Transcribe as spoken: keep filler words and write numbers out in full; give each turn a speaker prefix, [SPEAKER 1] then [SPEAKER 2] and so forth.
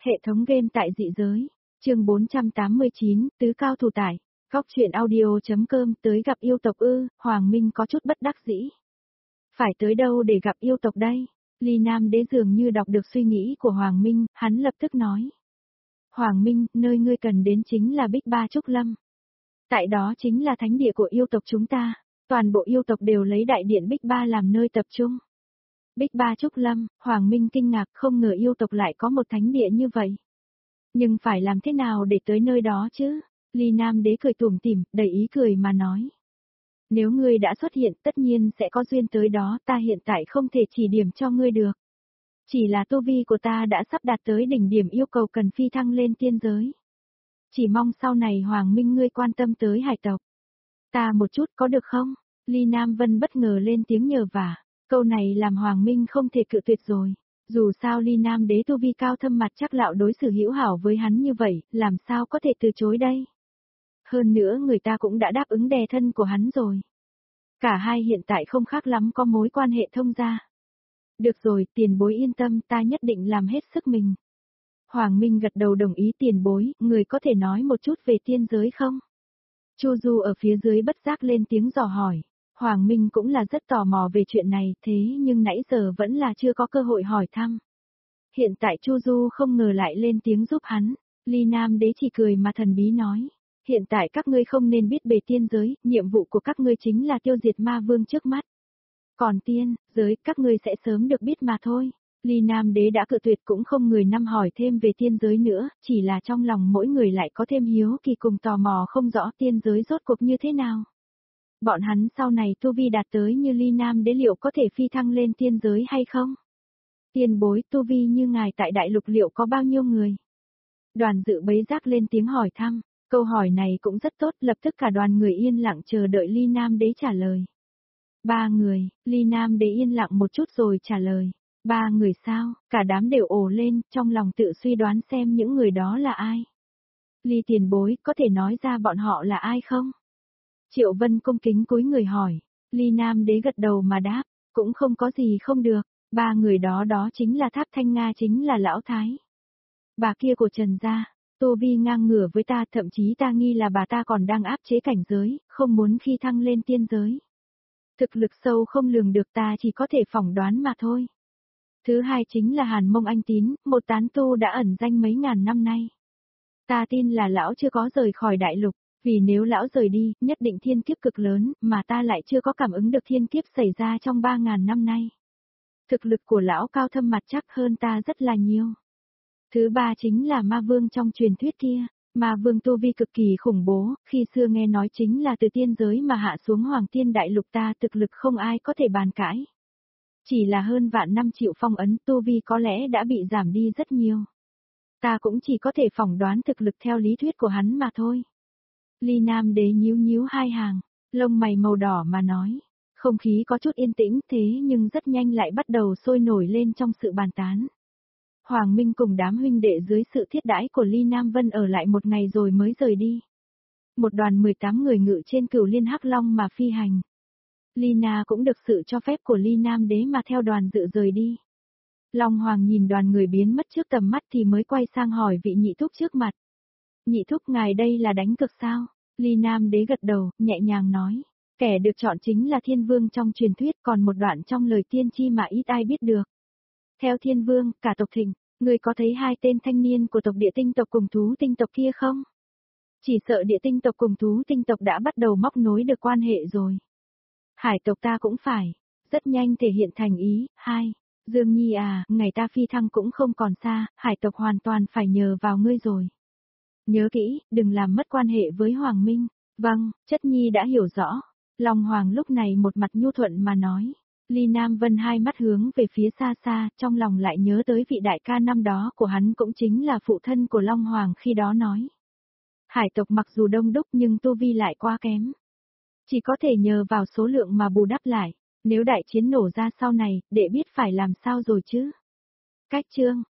[SPEAKER 1] Hệ thống game tại dị giới. Chương bốn trăm tám mươi chín, tứ cao thủ tải. Góc truyện audio.com tới gặp yêu tộc ư? Hoàng Minh có chút bất đắc dĩ. Phải tới đâu để gặp yêu tộc đây? Ly Nam Đế dường như đọc được suy nghĩ của Hoàng Minh, hắn lập tức nói. Hoàng Minh, nơi ngươi cần đến chính là Bích Ba Trúc Lâm. Tại đó chính là thánh địa của yêu tộc chúng ta. Toàn bộ yêu tộc đều lấy đại điện Bích Ba làm nơi tập trung. Bích Ba Trúc Lâm, Hoàng Minh kinh ngạc không ngờ yêu tộc lại có một thánh địa như vậy. Nhưng phải làm thế nào để tới nơi đó chứ? Ly Nam Đế cười tủm tỉm, đầy ý cười mà nói. Nếu ngươi đã xuất hiện tất nhiên sẽ có duyên tới đó, ta hiện tại không thể chỉ điểm cho ngươi được. Chỉ là tu vi của ta đã sắp đạt tới đỉnh điểm yêu cầu cần phi thăng lên tiên giới. Chỉ mong sau này Hoàng Minh ngươi quan tâm tới hải tộc. Ta một chút có được không? Ly Nam Vân bất ngờ lên tiếng nhờ vả. Câu này làm Hoàng Minh không thể cự tuyệt rồi. Dù sao Ly Nam Đế tu vi cao thâm mặt chắc lão đối xử hữu hảo với hắn như vậy, làm sao có thể từ chối đây? Hơn nữa người ta cũng đã đáp ứng đè thân của hắn rồi. Cả hai hiện tại không khác lắm có mối quan hệ thông gia. Được rồi, tiền bối yên tâm, ta nhất định làm hết sức mình. Hoàng Minh gật đầu đồng ý. Tiền bối, người có thể nói một chút về tiên giới không? Chu Du ở phía dưới bất giác lên tiếng dò hỏi. Hoàng Minh cũng là rất tò mò về chuyện này, thế nhưng nãy giờ vẫn là chưa có cơ hội hỏi thăm. Hiện tại Chu Du không ngờ lại lên tiếng giúp hắn. Ly Nam Đế chỉ cười mà thần bí nói. Hiện tại các ngươi không nên biết về tiên giới, nhiệm vụ của các ngươi chính là tiêu diệt ma vương trước mắt. Còn tiên, giới, các ngươi sẽ sớm được biết mà thôi. Ly Nam Đế đã cự tuyệt cũng không người năm hỏi thêm về tiên giới nữa, chỉ là trong lòng mỗi người lại có thêm hiếu kỳ cùng tò mò không rõ tiên giới rốt cuộc như thế nào. Bọn hắn sau này tu vi đạt tới như Ly Nam Đế liệu có thể phi thăng lên tiên giới hay không? Tiền bối tu vi như ngài tại đại lục liệu có bao nhiêu người? Đoàn dự bấy giác lên tiếng hỏi thăm, câu hỏi này cũng rất tốt, lập tức cả đoàn người yên lặng chờ đợi Ly Nam Đế trả lời. Ba người, Ly Nam Đế yên lặng một chút rồi trả lời. Ba người sao? Cả đám đều ồ lên, trong lòng tự suy đoán xem những người đó là ai. Ly tiền bối, có thể nói ra bọn họ là ai không? Triệu Vân cung kính cúi người hỏi. Ly Nam Đế gật đầu mà đáp, cũng không có gì không được. Ba người đó đó chính là Tháp Thanh Nga, chính là Lão Thái. Bà kia của Trần gia, tu vi ngang ngửa với ta, thậm chí ta nghi là bà ta còn đang áp chế cảnh giới, không muốn phi thăng lên tiên giới. Thực lực sâu không lường được, ta chỉ có thể phỏng đoán mà thôi. Thứ hai chính là Hàn Mông Anh Tín, một tán tu đã ẩn danh mấy ngàn năm nay. Ta tin là lão chưa có rời khỏi đại lục, vì nếu lão rời đi, nhất định thiên kiếp cực lớn, mà ta lại chưa có cảm ứng được thiên kiếp xảy ra trong ba ngàn năm nay. Thực lực của lão cao thâm mặt chắc hơn ta rất là nhiều. Thứ ba chính là ma vương trong truyền thuyết kia. Ma vương tu vi cực kỳ khủng bố, khi xưa nghe nói chính là từ tiên giới mà hạ xuống hoàng tiên đại lục, ta thực lực không ai có thể bàn cãi. Chỉ là hơn vạn năm chịu phong ấn, tu vi có lẽ đã bị giảm đi rất nhiều. Ta cũng chỉ có thể phỏng đoán thực lực theo lý thuyết của hắn mà thôi. Ly Nam Đế nhíu nhíu hai hàng, lông mày màu đỏ mà nói. Không khí có chút yên tĩnh thế nhưng rất nhanh lại bắt đầu sôi nổi lên trong sự bàn tán. Hoàng Minh cùng đám huynh đệ dưới sự thiết đãi của Ly Nam Vân ở lại một ngày rồi mới rời đi. Một đoàn mười tám người ngự trên Cửu Liên Hắc Long mà phi hành. Ly Na cũng được sự cho phép của Ly Nam Đế mà theo đoàn dự rời đi. Long Hoàng nhìn đoàn người biến mất trước tầm mắt thì mới quay sang hỏi vị nhị thúc trước mặt. Nhị thúc, ngài đây là đánh cược sao? Ly Nam Đế gật đầu, nhẹ nhàng nói. Kẻ được chọn chính là Thiên Vương trong truyền thuyết, còn một đoạn trong lời tiên tri mà ít ai biết được. Theo Thiên Vương, cả tộc Thịnh, ngươi có thấy hai tên thanh niên của tộc Địa Tinh tộc cùng Thú Tinh tộc kia không? Chỉ sợ Địa Tinh tộc cùng Thú Tinh tộc đã bắt đầu móc nối được quan hệ rồi. Hải tộc ta cũng phải, rất nhanh thể hiện thành ý. Hai, Dương Nhi à, ngày ta phi thăng cũng không còn xa, hải tộc hoàn toàn phải nhờ vào ngươi rồi. Nhớ kỹ, đừng làm mất quan hệ với Hoàng Minh. Vâng, chất nhi đã hiểu rõ. Long Hoàng lúc này một mặt nhu thuận mà nói. Ly Nam Vân hai mắt hướng về phía xa xa, trong lòng lại nhớ tới vị đại ca năm đó của hắn cũng chính là phụ thân của Long Hoàng khi đó nói. Hải tộc mặc dù đông đúc nhưng tu vi lại quá kém. Chỉ có thể nhờ vào số lượng mà bù đắp lại, nếu đại chiến nổ ra sau này, để biết phải làm sao rồi chứ. Cách chương